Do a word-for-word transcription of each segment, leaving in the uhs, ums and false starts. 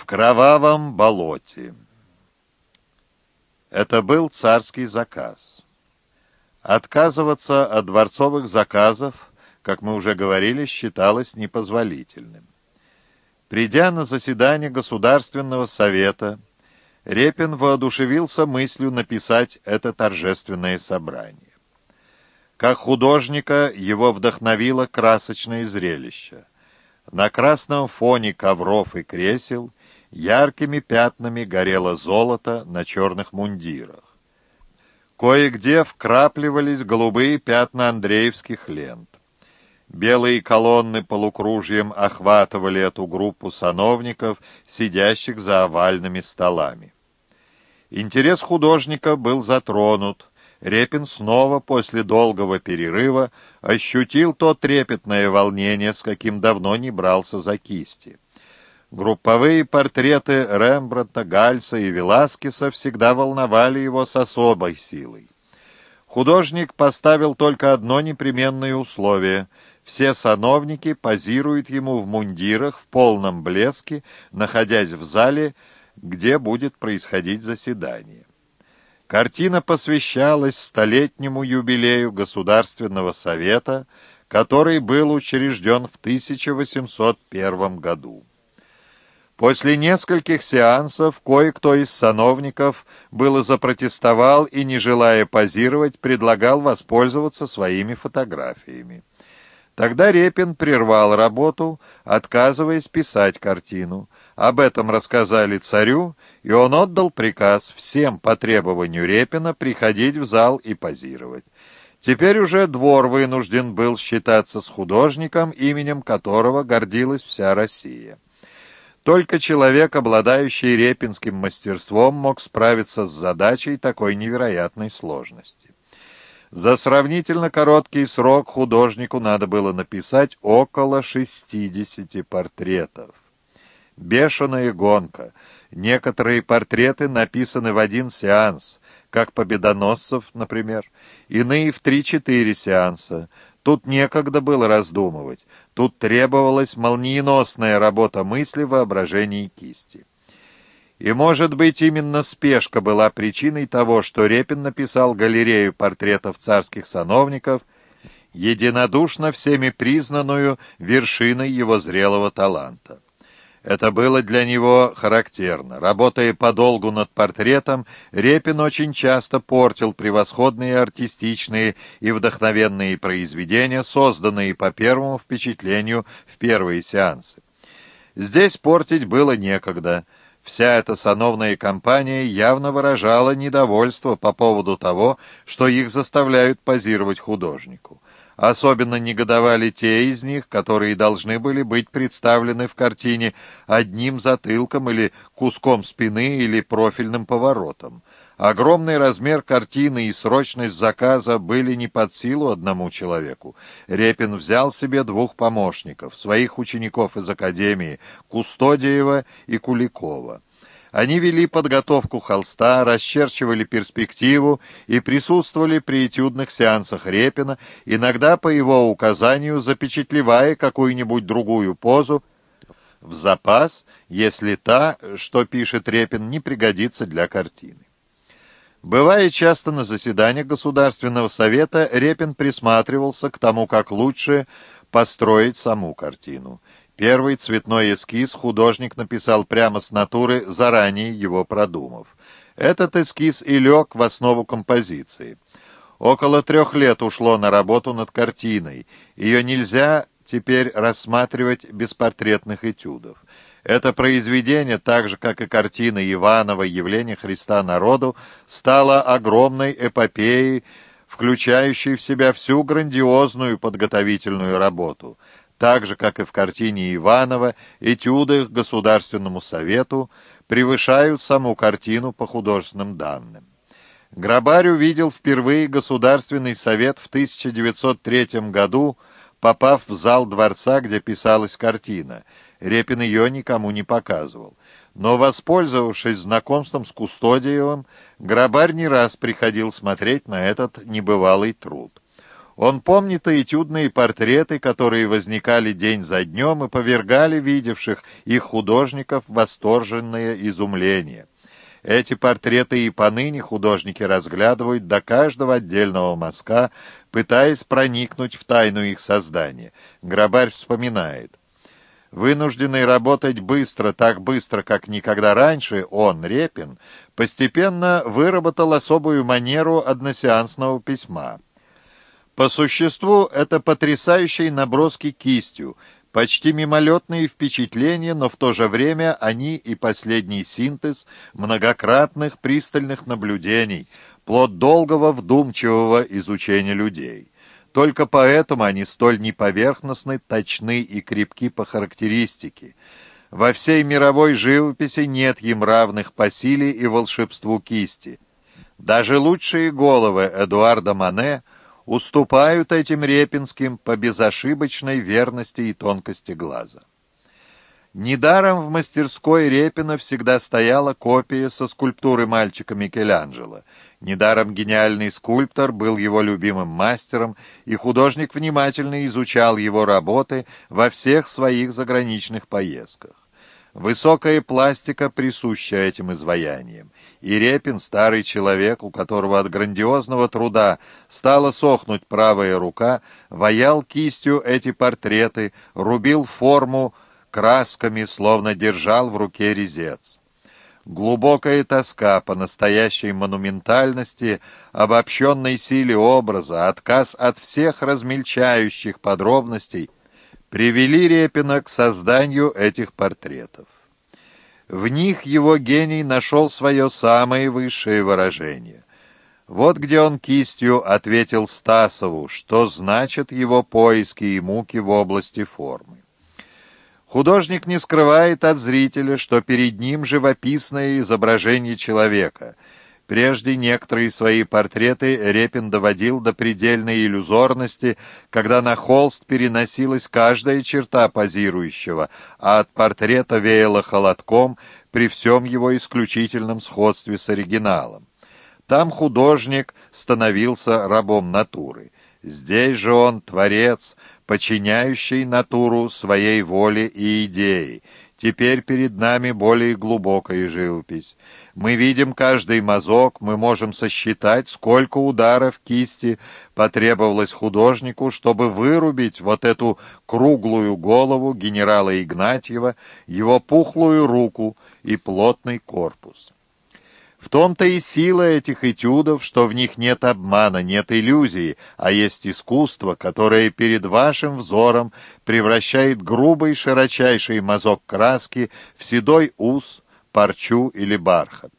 кровавом болоте. Это был царский заказ. Отказываться от дворцовых заказов, как мы уже говорили, считалось непозволительным. Придя на заседание Государственного совета, Репин воодушевился мыслью написать это торжественное собрание. Как художника его вдохновило красочное зрелище. На красном фоне ковров и кресел яркими пятнами горело золото на черных мундирах. Кое-где вкрапливались голубые пятна андреевских лент. Белые колонны полукружием охватывали эту группу сановников, сидящих за овальными столами. Интерес художника был затронут. Репин снова после долгого перерыва ощутил то трепетное волнение, с каким давно не брался за кисти. Групповые портреты Рембрандта, Гальса и Веласкеса всегда волновали его с особой силой. Художник поставил только одно непременное условие — все сановники позируют ему в мундирах в полном блеске, находясь в зале, где будет происходить заседание. Картина посвящалась столетнему юбилею Государственного совета, который был учрежден в тысяча восемьсот первом году. После нескольких сеансов кое-кто из сановников было запротестовал и, не желая позировать, предлагал воспользоваться своими фотографиями. Тогда Репин прервал работу, отказываясь писать картину. Об этом рассказали царю, и он отдал приказ всем по требованию Репина приходить в зал и позировать. Теперь уже двор вынужден был считаться с художником, именем которого гордилась вся Россия. Только человек, обладающий репинским мастерством, мог справиться с задачей такой невероятной сложности. За сравнительно короткий срок художнику надо было написать около шестидесяти портретов. Бешеная гонка. Некоторые портреты написаны в один сеанс, как Победоносцев, например, иные в три-четыре сеанса. Тут некогда было раздумывать, тут требовалась молниеносная работа мысли, воображения и кисти. И, может быть, именно спешка была причиной того, что Репин написал галерею портретов царских сановников, единодушно всеми признанную вершиной его зрелого таланта. Это было для него характерно. Работая подолгу над портретом, Репин очень часто портил превосходные артистичные и вдохновенные произведения, созданные по первому впечатлению в первые сеансы. Здесь портить было некогда. Вся эта сановная компания явно выражала недовольство по поводу того, что их заставляют позировать художнику. Особенно негодовали те из них, которые должны были быть представлены в картине одним затылком или куском спины или профильным поворотом. Огромный размер картины и срочность заказа были не под силу одному человеку. Репин взял себе двух помощников, своих учеников из академии, Кустодиева и Куликова. Они вели подготовку холста, расчерчивали перспективу и присутствовали при этюдных сеансах Репина, иногда по его указанию запечатлевая какую-нибудь другую позу в запас, если та, что пишет Репин, не пригодится для картины. Бывая часто на заседаниях Государственного совета, Репин присматривался к тому, как лучше построить саму картину. Первый цветной эскиз художник написал прямо с натуры, заранее его продумав. Этот эскиз и лег в основу композиции. Около трех лет ушло на работу над картиной. Ее нельзя теперь рассматривать без портретных этюдов. Это произведение, так же, как и картина Иванова «Явление Христа народу», стало огромной эпопеей, включающей в себя всю грандиозную подготовительную работу. Так же, как и в картине Иванова, этюды к Государственному совету превышают саму картину по художественным данным. Грабарь увидел впервые Государственный совет в тысяча девятьсот третьем году, попав в зал дворца, где писалась картина. Репин ее никому не показывал. Но, воспользовавшись знакомством с Кустодиевым, Грабарь не раз приходил смотреть на этот небывалый труд. Он помнит и этюдные портреты, которые возникали день за днем и повергали видевших их художников в восторженное изумление. Эти портреты и поныне художники разглядывают до каждого отдельного мазка, пытаясь проникнуть в тайну их создания. Грабарь вспоминает. Вынужденный работать быстро, так быстро, как никогда раньше, он, Репин, постепенно выработал особую манеру односеансного письма. По существу это потрясающие наброски кистью, почти мимолетные впечатления, но в то же время они и последний синтез многократных пристальных наблюдений, плод долгого вдумчивого изучения людей. Только поэтому они столь неповерхностны, точны и крепки по характеристике. Во всей мировой живописи нет им равных по силе и волшебству кисти. Даже лучшие головы Эдуарда Мане уступают этим репинским по безошибочной верности и тонкости глаза. Недаром в мастерской Репина всегда стояла копия со скульптуры мальчика Микеланджело. Недаром гениальный скульптор был его любимым мастером, и художник внимательно изучал его работы во всех своих заграничных поездках. Высокая пластика присуща этим изваяниям, и Репин, старый человек, у которого от грандиозного труда стала сохнуть правая рука, ваял кистью эти портреты, рубил форму красками, словно держал в руке резец. Глубокая тоска по настоящей монументальности, обобщенной силе образа, отказ от всех размельчающих подробностей привели Репина к созданию этих портретов. В них его гений нашел свое самое высшее выражение. Вот где он кистью ответил Стасову, что значит его поиски и муки в области формы. Художник не скрывает от зрителя, что перед ним живописное изображение человека. Прежде некоторые свои портреты Репин доводил до предельной иллюзорности, когда на холст переносилась каждая черта позирующего, а от портрета веяло холодком при всем его исключительном сходстве с оригиналом. Там художник становился рабом натуры. Здесь же он творец, подчиняющий натуру своей воле и идее. Теперь перед нами более глубокая живопись. Мы видим каждый мазок, мы можем сосчитать, сколько ударов кисти потребовалось художнику, чтобы вырубить вот эту круглую голову генерала Игнатьева, его пухлую руку и плотный корпус. В том-то и сила этих этюдов, что в них нет обмана, нет иллюзии, а есть искусство, которое перед вашим взором превращает грубый широчайший мазок краски в седой ус, парчу или бархат.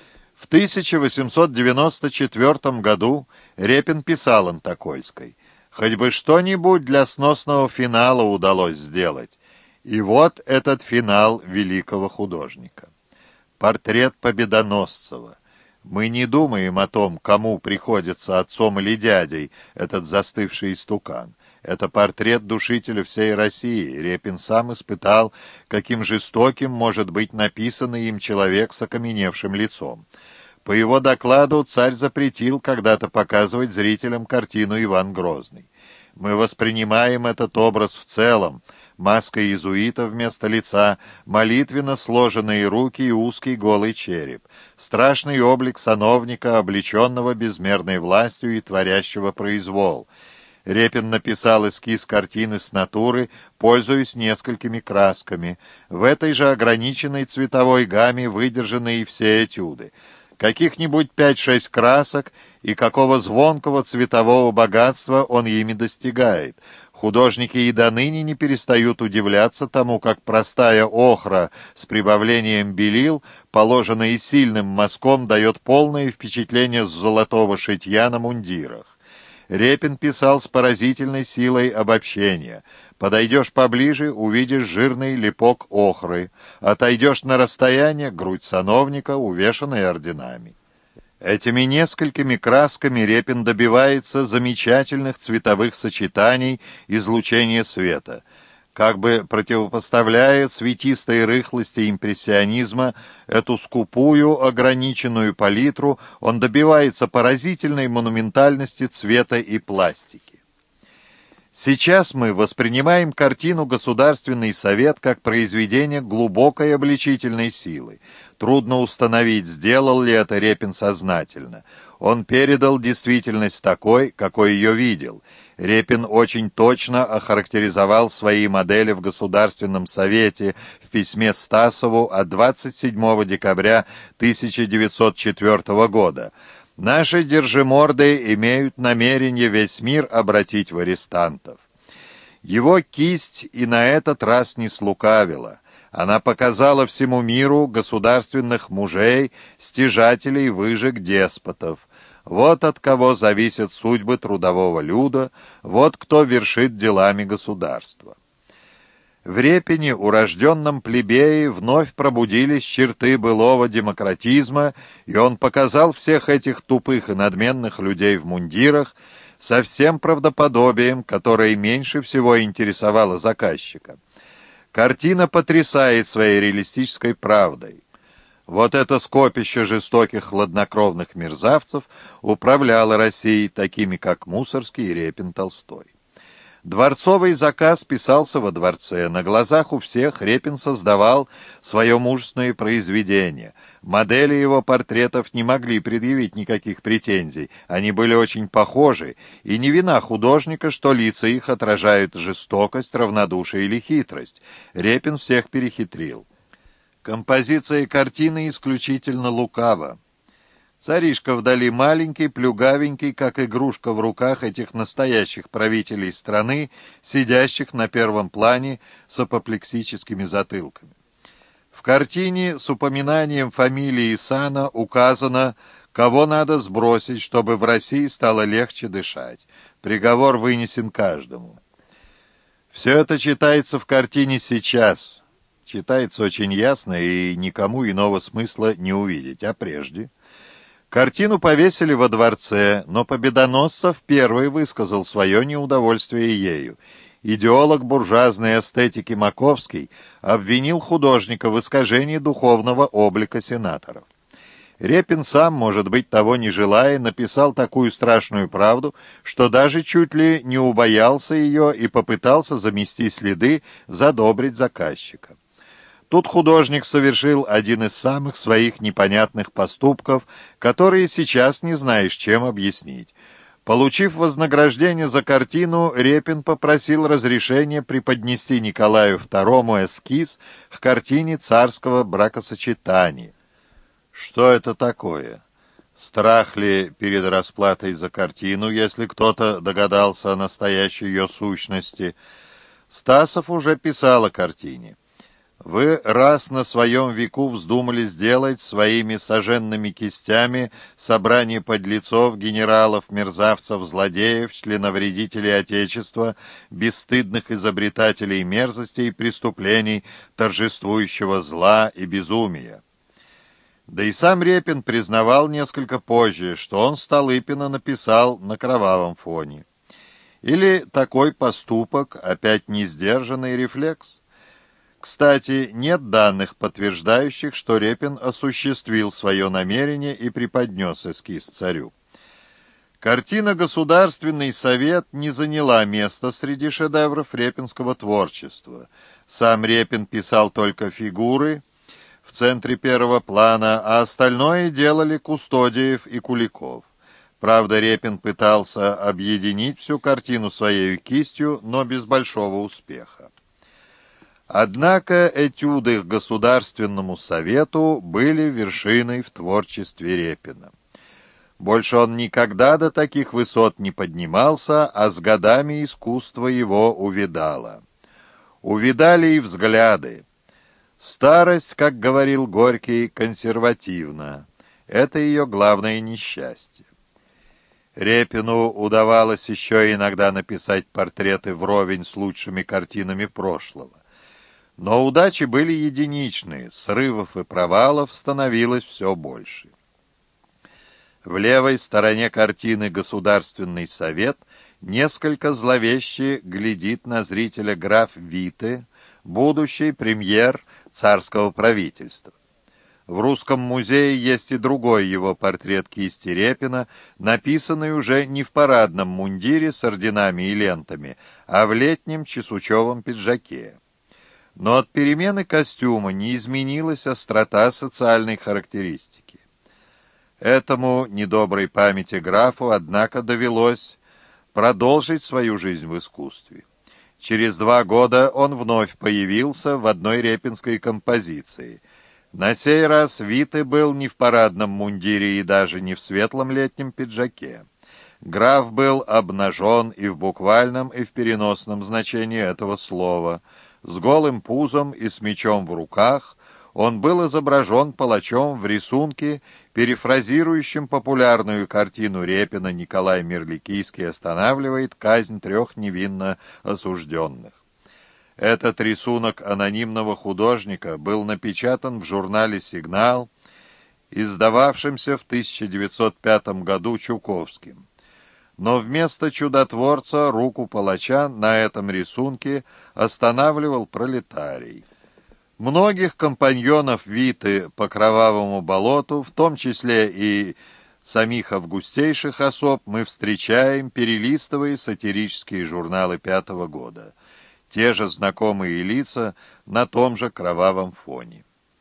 В тысяча восемьсот девяносто четвёртом году Репин писал Антокольской: «Хоть бы что-нибудь для сносного финала удалось сделать». И вот этот финал великого художника. Портрет Победоносцева. Мы не думаем о том, кому приходится отцом или дядей этот застывший истукан. Это портрет душителя всей России. Репин сам испытал, каким жестоким может быть написанный им человек с окаменевшим лицом. По его докладу царь запретил когда-то показывать зрителям картину «Иван Грозный». Мы воспринимаем этот образ в целом. Маска иезуита вместо лица, молитвенно сложенные руки и узкий голый череп, страшный облик сановника, облеченного безмерной властью и творящего произвол. Репин написал эскиз картины с натуры, пользуясь несколькими красками. В этой же ограниченной цветовой гамме выдержаны и все этюды. Каких-нибудь пять-шесть красок, и какого звонкого цветового богатства он ими достигает. Художники и до ныне не перестают удивляться тому, как простая охра с прибавлением белил, положенная сильным мазком, дает полное впечатление золотого шитья на мундирах. Репин писал с поразительной силой обобщения. Подойдешь поближе — увидишь жирный липок охры. Отойдешь на расстояние — грудь сановника, увешанная орденами. Этими несколькими красками Репин добивается замечательных цветовых сочетаний излучения света. Как бы противопоставляя цветистой рыхлости импрессионизма эту скупую, ограниченную палитру, он добивается поразительной монументальности цвета и пластики. Сейчас мы воспринимаем картину «Государственный совет» как произведение глубокой обличительной силы. Трудно установить, сделал ли это Репин сознательно. Он передал действительность такой, какой ее видел. Репин очень точно охарактеризовал свои модели в Государственном совете в письме Стасову от двадцать седьмого декабря тысяча девятьсот четвёртого года. «Наши держиморды имеют намерение весь мир обратить в арестантов». Его кисть и на этот раз не слукавила. Она показала всему миру государственных мужей, стяжателей выжиг деспотов. Вот от кого зависят судьбы трудового люда, вот кто вершит делами государства. В Репине, урожденном плебее, вновь пробудились черты былого демократизма, и он показал всех этих тупых и надменных людей в мундирах со всем правдоподобием, которое меньше всего интересовало заказчика. Картина потрясает своей реалистической правдой. Вот это скопище жестоких хладнокровных мерзавцев управляло Россией, такими как Мусоргский и Репин, Толстой. Дворцовый заказ писался во дворце. На глазах у всех Репин создавал свое мужественное произведение. Модели его портретов не могли предъявить никаких претензий. Они были очень похожи, и не вина художника, что лица их отражают жестокость, равнодушие или хитрость. Репин всех перехитрил. Композиция картины исключительно лукава. Царишка вдали маленький, плюгавенький, как игрушка в руках этих настоящих правителей страны, сидящих на первом плане с апоплексическими затылками. В картине с упоминанием фамилии и сана указано, кого надо сбросить, чтобы в России стало легче дышать. Приговор вынесен каждому. Все это читается в картине сейчас. Читается очень ясно, и никому иного смысла не увидеть. А прежде... Картину повесили во дворце, но Победоносцев первый высказал свое неудовольствие ею. Идеолог буржуазной эстетики Маковский обвинил художника в искажении духовного облика сенаторов. Репин сам, может быть, того не желая, написал такую страшную правду, что даже чуть ли не убоялся ее и попытался замести следы, задобрить заказчика. Тут художник совершил один из самых своих непонятных поступков, которые сейчас не знаешь, чем объяснить. Получив вознаграждение за картину, Репин попросил разрешения преподнести Николаю второму эскиз к картине царского бракосочетания. Что это такое? Страх ли перед расплатой за картину, если кто-то догадался о настоящей ее сущности? Стасов уже писал о картине. Вы раз на своем веку вздумали сделать своими соженными кистями собрание подлецов, генералов, мерзавцев, злодеев, членовредителей Отечества, бесстыдных изобретателей мерзостей и преступлений, торжествующего зла и безумия. Да и сам Репин признавал несколько позже, что он Столыпина написал на кровавом фоне. Или такой поступок, опять несдержанный рефлекс? Кстати, нет данных, подтверждающих, что Репин осуществил свое намерение и преподнес эскиз царю. Картина «Государственный совет» не заняла места среди шедевров репинского творчества. Сам Репин писал только фигуры в центре первого плана, а остальное делали Кустодиев и Куликов. Правда, Репин пытался объединить всю картину своей кистью, но без большого успеха. Однако этюды к Государственному совету были вершиной в творчестве Репина. Больше он никогда до таких высот не поднимался, а с годами искусство его увядало. Увядали и взгляды. Старость, как говорил Горький, консервативна. Это ее главное несчастье. Репину удавалось еще иногда написать портреты вровень с лучшими картинами прошлого. Но удачи были единичные, срывов и провалов становилось все больше. В левой стороне картины «Государственный совет» несколько зловеще глядит на зрителя граф Вите, будущий премьер царского правительства. В Русском музее есть и другой его портрет кисти Репина, написанный уже не в парадном мундире с орденами и лентами, а в летнем чесучевом пиджаке. Но от перемены костюма не изменилась острота социальной характеристики. Этому недоброй памяти графу, однако, довелось продолжить свою жизнь в искусстве. Через два года он вновь появился в одной репинской композиции. На сей раз Виты был не в парадном мундире и даже не в светлом летнем пиджаке. Граф был обнажен и в буквальном, и в переносном значении этого слова. С голым пузом и с мечом в руках он был изображен палачом в рисунке, перефразирующем популярную картину Репина «Николай Мерликийский останавливает казнь трех невинно осужденных». Этот рисунок анонимного художника был напечатан в журнале «Сигнал», издававшемся в тысяча девятьсот пятом году Чуковским. Но вместо чудотворца руку палача на этом рисунке останавливал пролетарий. Многих компаньонов Виты по кровавому болоту, в том числе и самих августейших особ, мы встречаем, перелистывая сатирические журналы пятого года. Те же знакомые лица на том же кровавом фоне.